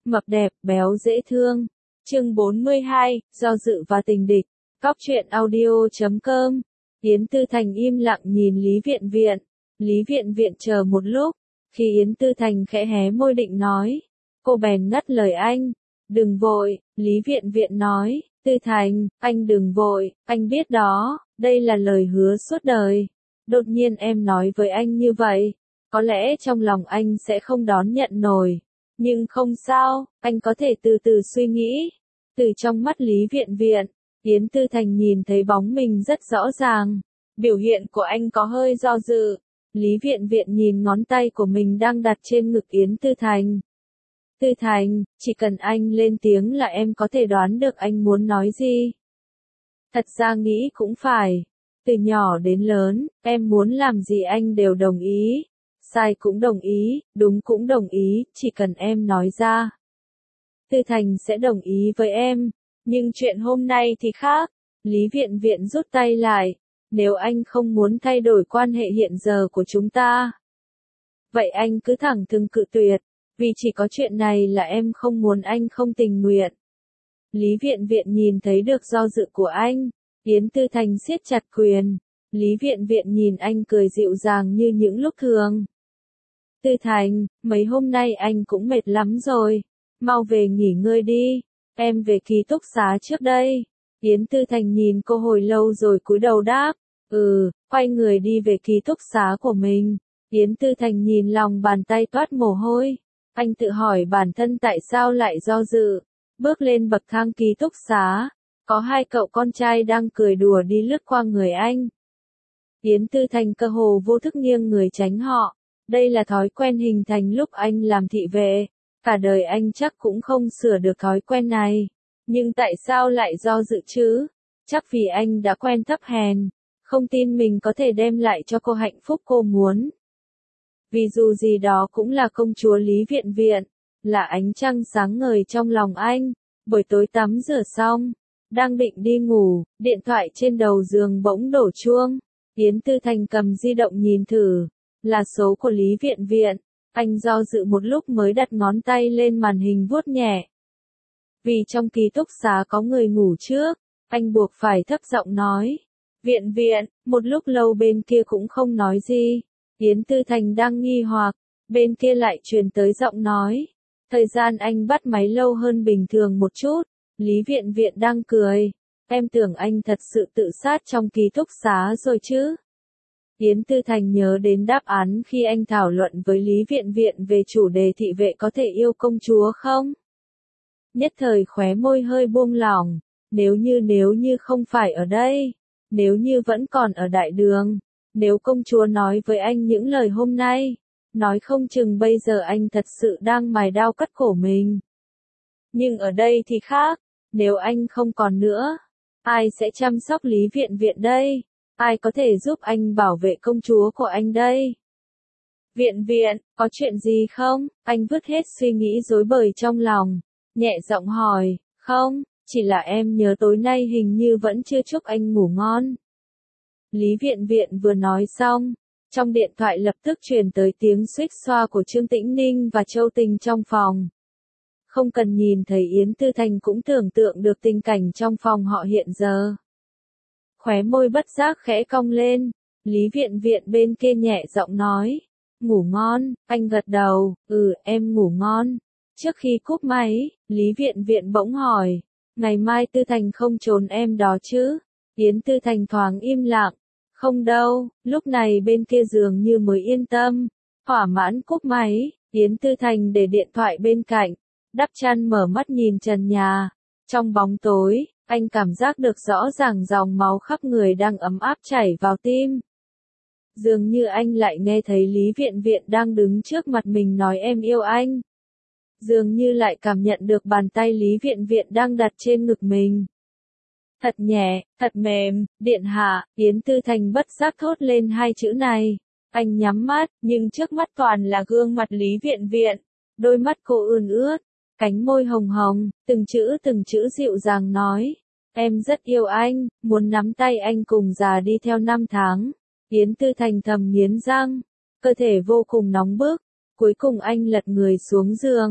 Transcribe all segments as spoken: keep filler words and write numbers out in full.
mập đẹp, béo dễ thương. Chương bốn mươi hai, do dự và tình địch. Cóc truyện audio chấm com. Yến Tư Thành im lặng nhìn Lý Viện Viện. Lý Viện Viện chờ một lúc, khi Yến Tư Thành khẽ hé môi định nói, cô bèn ngắt lời anh. Đừng vội, Lý Viện Viện nói, Tư Thành, anh đừng vội, anh biết đó, đây là lời hứa suốt đời. Đột nhiên em nói với anh như vậy, có lẽ trong lòng anh sẽ không đón nhận nổi. Nhưng không sao, anh có thể từ từ suy nghĩ. Từ trong mắt Lý Viện Viện, Yến Tư Thành nhìn thấy bóng mình rất rõ ràng. Biểu hiện của anh có hơi do dự. Lý Viện Viện nhìn ngón tay của mình đang đặt trên ngực Yến Tư Thành. Tư Thành, chỉ cần anh lên tiếng là em có thể đoán được anh muốn nói gì. Thật ra nghĩ cũng phải. Từ nhỏ đến lớn, em muốn làm gì anh đều đồng ý. Sai cũng đồng ý, đúng cũng đồng ý, chỉ cần em nói ra. Tư Thành sẽ đồng ý với em. Nhưng chuyện hôm nay thì khác. Lý Viện Viện rút tay lại. Nếu anh không muốn thay đổi quan hệ hiện giờ của chúng ta, vậy anh cứ thẳng thừng cự tuyệt. Vì chỉ có chuyện này là em không muốn anh không tình nguyện. Lý Viện Viện nhìn thấy được do dự của anh. Yến Tư Thành siết chặt quyền. Lý Viện Viện nhìn anh cười dịu dàng như những lúc thường. Tư Thành, mấy hôm nay anh cũng mệt lắm rồi. Mau về nghỉ ngơi đi. Em về ký túc xá trước đây. Yến Tư Thành nhìn cô hồi lâu rồi cúi đầu đáp. Ừ, quay người đi về ký túc xá của mình. Yến Tư Thành nhìn lòng bàn tay toát mồ hôi. Anh tự hỏi bản thân tại sao lại do dự. Bước lên bậc thang ký túc xá. Có hai cậu con trai đang cười đùa đi lướt qua người anh. Yến Tư Thành cơ hồ vô thức nghiêng người tránh họ. Đây là thói quen hình thành lúc anh làm thị vệ. Cả đời anh chắc cũng không sửa được thói quen này. Nhưng tại sao lại do dự chứ? Chắc vì anh đã quen thấp hèn. Không tin mình có thể đem lại cho cô hạnh phúc cô muốn. Vì dù gì đó cũng là công chúa Lý Viện Viện. Là ánh trăng sáng ngời trong lòng anh. Buổi tối tắm rửa xong. Đang định đi ngủ, điện thoại trên đầu giường bỗng đổ chuông. Yến Tư Thành cầm di động nhìn thử. Là số của Lý Viện Viện. Anh do dự một lúc mới đặt ngón tay lên màn hình vuốt nhẹ. Vì trong ký túc xá có người ngủ trước, anh buộc phải thấp giọng nói. Viện Viện, một lúc lâu bên kia cũng không nói gì. Yến Tư Thành đang nghi hoặc, bên kia lại truyền tới giọng nói. Thời gian anh bắt máy lâu hơn bình thường một chút. Lý Viện Viện đang cười. Em tưởng anh thật sự tự sát trong ký túc xá rồi chứ. Yến Tư Thành nhớ đến đáp án khi anh thảo luận với Lý Viện Viện về chủ đề thị vệ có thể yêu công chúa không? Nhất thời khóe môi hơi buông lỏng. Nếu như nếu như không phải ở đây. Nếu như vẫn còn ở đại đường. Nếu công chúa nói với anh những lời hôm nay. Nói không chừng bây giờ anh thật sự đang mài đao cắt cổ mình. Nhưng ở đây thì khác. Nếu anh không còn nữa. Ai sẽ chăm sóc Lý Viện Viện đây? Ai có thể giúp anh bảo vệ công chúa của anh đây? Viện Viện, có chuyện gì không? Anh vứt hết suy nghĩ rối bời trong lòng. Nhẹ giọng hỏi, không, chỉ là em nhớ tối nay hình như vẫn chưa chúc anh ngủ ngon. Lý Viện Viện vừa nói xong. Trong điện thoại lập tức truyền tới tiếng xuýt xoa của Trương Tĩnh Ninh và Châu Tình trong phòng. Không cần nhìn thấy Yến Tư Thành cũng tưởng tượng được tình cảnh trong phòng họ hiện giờ. Khóe môi bất giác khẽ cong lên. Lý Viện Viện bên kia nhẹ giọng nói. Ngủ ngon, anh gật đầu, ừ, em ngủ ngon. Trước khi cúp máy, Lý Viện Viện bỗng hỏi. Ngày mai Tư Thành không trốn em đó chứ? Yến Tư Thành thoáng im lặng. Không đâu, lúc này bên kia giường như mới yên tâm. Thỏa mãn cúp máy, Yến Tư Thành để điện thoại bên cạnh. Đắp chăn mở mắt nhìn trần nhà. Trong bóng tối, anh cảm giác được rõ ràng dòng máu khắp người đang ấm áp chảy vào tim. Dường như anh lại nghe thấy Lý Viện Viện đang đứng trước mặt mình nói em yêu anh. Dường như lại cảm nhận được bàn tay Lý Viện Viện đang đặt trên ngực mình. Thật nhẹ, thật mềm, điện hạ, Yến Tư Thành bất giác thốt lên hai chữ này. Anh nhắm mắt, nhưng trước mắt toàn là gương mặt Lý Viện Viện. Đôi mắt cô ươn ướt, cánh môi hồng hồng, từng chữ từng chữ dịu dàng nói. Em rất yêu anh, muốn nắm tay anh cùng già đi theo năm tháng. Yến Tư Thành thầm nghiến răng, cơ thể vô cùng nóng bức. Cuối cùng anh lật người xuống giường.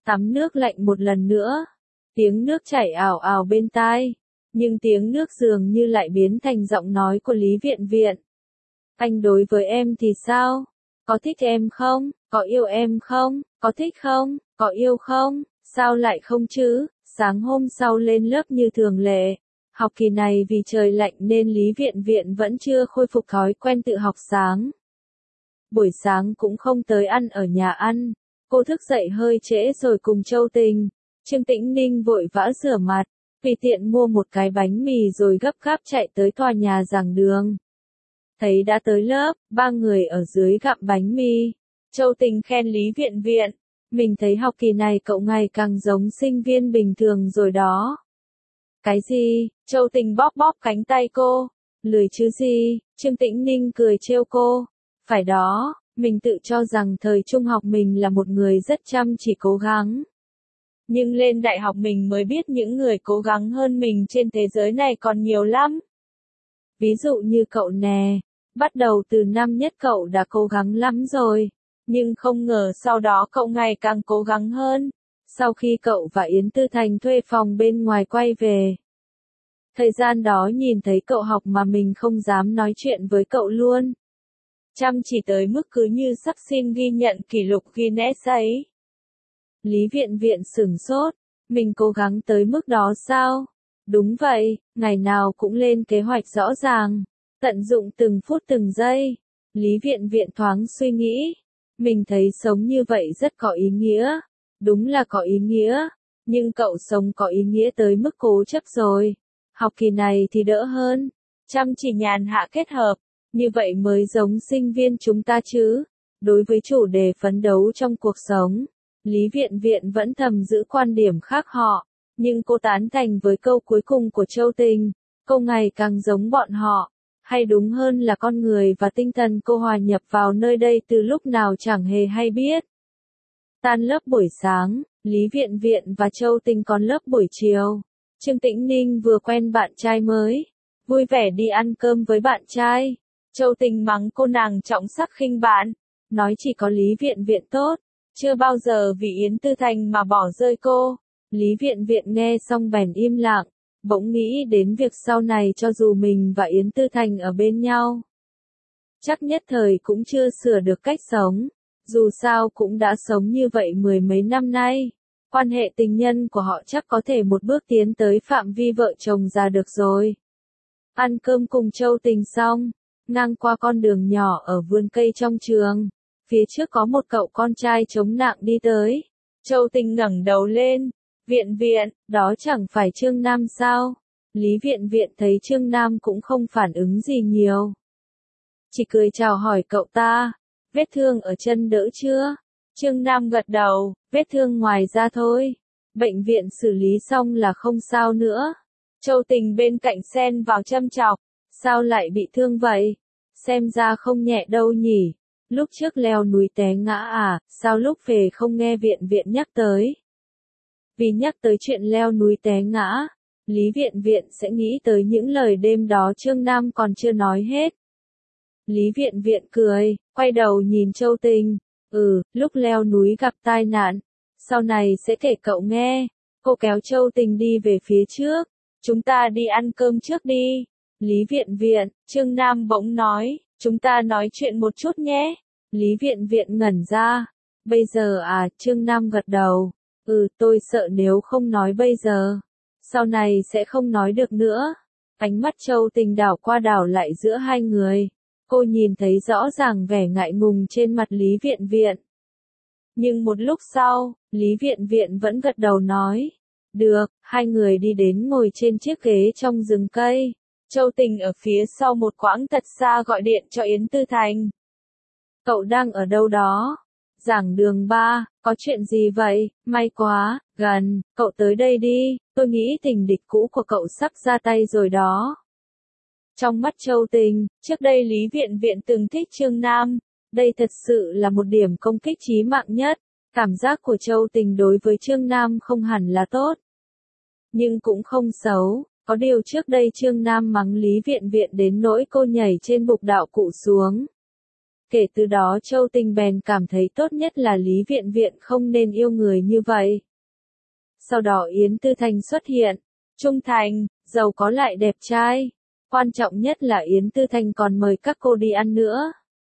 Tắm nước lạnh một lần nữa. Tiếng nước chảy ào ào bên tai. Nhưng tiếng nước dường như lại biến thành giọng nói của Lý Viện Viện. Anh đối với em thì sao? Có thích em không? Có yêu em không? Có thích không? Có yêu không? Sao lại không chứ? Sáng hôm sau lên lớp như thường lệ. Học kỳ này vì trời lạnh nên Lý Viện Viện vẫn chưa khôi phục thói quen tự học sáng. Buổi sáng cũng không tới ăn ở nhà ăn. Cô thức dậy hơi trễ rồi cùng Châu Tình, Trương Tĩnh Ninh vội vã rửa mặt, vì tiện mua một cái bánh mì rồi gấp gáp chạy tới tòa nhà giảng đường. Thấy đã tới lớp, ba người ở dưới gặm bánh mì. Châu Tình khen Lý Viện Viện, mình thấy học kỳ này cậu ngày càng giống sinh viên bình thường rồi đó. Cái gì? Châu Tình bóp bóp cánh tay cô. Lười chứ gì? Trương Tĩnh Ninh cười trêu cô. Phải đó, mình tự cho rằng thời trung học mình là một người rất chăm chỉ cố gắng. Nhưng lên đại học mình mới biết những người cố gắng hơn mình trên thế giới này còn nhiều lắm. Ví dụ như cậu nè, bắt đầu từ năm nhất cậu đã cố gắng lắm rồi, nhưng không ngờ sau đó cậu ngày càng cố gắng hơn. Sau khi cậu và Yến Tư Thành thuê phòng bên ngoài quay về. Thời gian đó nhìn thấy cậu học mà mình không dám nói chuyện với cậu luôn. Chăm chỉ tới mức cứ như sắp xin ghi nhận kỷ lục Guinness ấy. Lý Viện Viện sửng sốt, mình cố gắng tới mức đó sao? Đúng vậy, ngày nào cũng lên kế hoạch rõ ràng, tận dụng từng phút từng giây. Lý Viện Viện thoáng suy nghĩ, mình thấy sống như vậy rất có ý nghĩa. Đúng là có ý nghĩa, nhưng cậu sống có ý nghĩa tới mức cố chấp rồi. Học kỳ này thì đỡ hơn, chăm chỉ nhàn hạ kết hợp, như vậy mới giống sinh viên chúng ta chứ. Đối với chủ đề phấn đấu trong cuộc sống, Lý Viện Viện vẫn thầm giữ quan điểm khác họ, nhưng cô tán thành với câu cuối cùng của Châu Tình, cô ngày càng giống bọn họ, hay đúng hơn là con người và tinh thần cô hòa nhập vào nơi đây từ lúc nào chẳng hề hay biết. Tan lớp buổi sáng, Lý Viện Viện và Châu Tình còn lớp buổi chiều. Trương Tĩnh Ninh vừa quen bạn trai mới, vui vẻ đi ăn cơm với bạn trai. Châu Tình mắng cô nàng trọng sắc khinh bạn, nói chỉ có Lý Viện Viện tốt, chưa bao giờ vì Yến Tư Thành mà bỏ rơi cô. Lý Viện Viện nghe xong bèn im lặng, bỗng nghĩ đến việc sau này cho dù mình và Yến Tư Thành ở bên nhau, chắc nhất thời cũng chưa sửa được cách sống, dù sao cũng đã sống như vậy mười mấy năm nay. Quan hệ tình nhân của họ chắc có thể một bước tiến tới phạm vi vợ chồng già được rồi. Ăn cơm cùng Châu Tình xong, ngang qua con đường nhỏ ở vườn cây trong trường, phía trước có một cậu con trai chống nạng đi tới. Châu Tình ngẩng đầu lên, Viện Viện, đó chẳng phải Trương Nam sao? Lý Viện Viện thấy Trương Nam cũng không phản ứng gì nhiều, chỉ cười chào hỏi cậu ta, vết thương ở chân đỡ chưa? Trương Nam gật đầu, vết thương ngoài da thôi, bệnh viện xử lý xong là không sao nữa. Châu Tình bên cạnh xen vào châm chọc, sao lại bị thương vậy? Xem ra không nhẹ đâu nhỉ, lúc trước leo núi té ngã à, sao lúc về không nghe Viện Viện nhắc tới? Vì nhắc tới chuyện leo núi té ngã, Lý Viện Viện sẽ nghĩ tới những lời đêm đó Trương Nam còn chưa nói hết. Lý Viện Viện cười, quay đầu nhìn Châu Tình, ừ, lúc leo núi gặp tai nạn, sau này sẽ kể cậu nghe. Cô kéo Châu Tình đi về phía trước, chúng ta đi ăn cơm trước đi. Lý Viện Viện, Trương Nam bỗng nói, chúng ta nói chuyện một chút nhé. Lý Viện Viện ngẩn ra, bây giờ à, Trương Nam gật đầu, ừ, tôi sợ nếu không nói bây giờ, sau này sẽ không nói được nữa. Ánh mắt Châu Tình đảo qua đảo lại giữa hai người, cô nhìn thấy rõ ràng vẻ ngại ngùng trên mặt Lý Viện Viện. Nhưng một lúc sau, Lý Viện Viện vẫn gật đầu nói, được, hai người đi đến ngồi trên chiếc ghế trong rừng cây. Châu Tình ở phía sau một quãng thật xa gọi điện cho Yến Tư Thành. Cậu đang ở đâu đó? Giảng đường ba, có chuyện gì vậy? May quá, gần, cậu tới đây đi, tôi nghĩ tình địch cũ của cậu sắp ra tay rồi đó. Trong mắt Châu Tình, trước đây Lý Viện Viện từng thích Trương Nam, đây thật sự là một điểm công kích chí mạng nhất. Cảm giác của Châu Tình đối với Trương Nam không hẳn là tốt, nhưng cũng không xấu. Có điều trước đây Trương Nam mắng Lý Viện Viện đến nỗi cô nhảy trên bục đạo cụ xuống. Kể từ đó Châu Tình bèn cảm thấy tốt nhất là Lý Viện Viện không nên yêu người như vậy. Sau đó Yến Tư Thành xuất hiện, trung thành, giàu có lại đẹp trai. Quan trọng nhất là Yến Tư Thành còn mời các cô đi ăn nữa.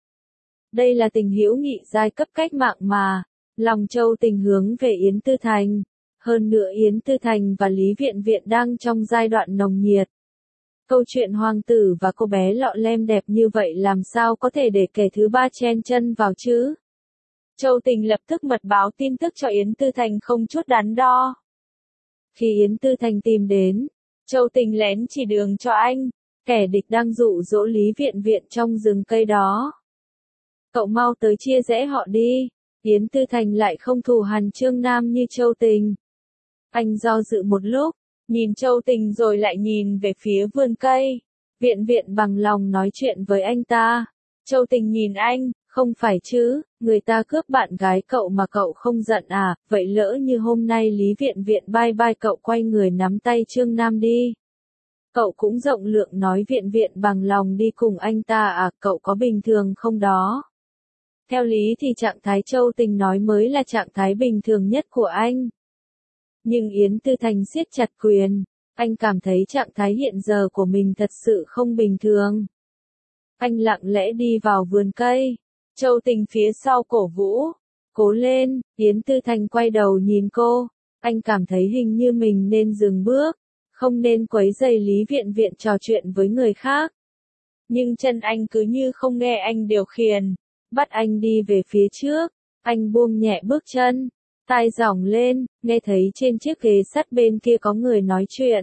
Đây là tình hữu nghị giai cấp cách mạng mà. Lòng Châu Tình hướng về Yến Tư Thành. Hơn nữa Yến Tư Thành và Lý Viện Viện đang trong giai đoạn nồng nhiệt. Câu chuyện hoàng tử và cô bé lọ lem đẹp như vậy làm sao có thể để kẻ thứ ba chen chân vào chứ? Châu Tình lập tức mật báo tin tức cho Yến Tư Thành không chút đắn đo. Khi Yến Tư Thành tìm đến, Châu Tình lén chỉ đường cho anh, kẻ địch đang dụ dỗ Lý Viện Viện trong rừng cây đó. Cậu mau tới chia rẽ họ đi, Yến Tư Thành lại không thù hằn Trương Nam như Châu Tình. Anh do dự một lúc, nhìn Châu Tình rồi lại nhìn về phía vườn cây. Viện Viện bằng lòng nói chuyện với anh ta. Châu Tình nhìn anh, không phải chứ, người ta cướp bạn gái cậu mà cậu không giận à, vậy lỡ như hôm nay Lý Viện Viện bye bye cậu quay người nắm tay Trương Nam đi. Cậu cũng rộng lượng nói Viện Viện bằng lòng đi cùng anh ta à, cậu có bình thường không đó? Theo lý thì trạng thái Châu Tình nói mới là trạng thái bình thường nhất của anh. Nhưng Yến Tư Thành siết chặt quyền, anh cảm thấy trạng thái hiện giờ của mình thật sự không bình thường. Anh lặng lẽ đi vào vườn cây, Châu Tình phía sau cổ vũ, cố lên, Yến Tư Thành quay đầu nhìn cô, anh cảm thấy hình như mình nên dừng bước, không nên quấy rầy Lý Viện Viện trò chuyện với người khác. Nhưng chân anh cứ như không nghe anh điều khiển, bắt anh đi về phía trước, anh buông nhẹ bước chân. Tai giỏng lên, nghe thấy trên chiếc ghế sắt bên kia có người nói chuyện.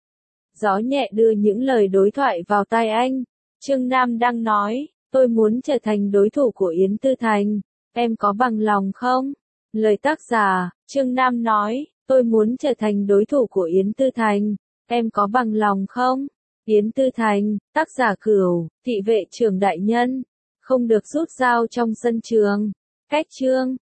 Gió nhẹ đưa những lời đối thoại vào tai anh. Trương Nam đang nói, tôi muốn trở thành đối thủ của Yến Tư Thành, em có bằng lòng không? Lời tác giả, Trương Nam nói, tôi muốn trở thành đối thủ của Yến Tư Thành, em có bằng lòng không? Yến Tư Thành, tác giả Cửu, thị vệ trưởng đại nhân, không được rút dao trong sân trường. Cách chương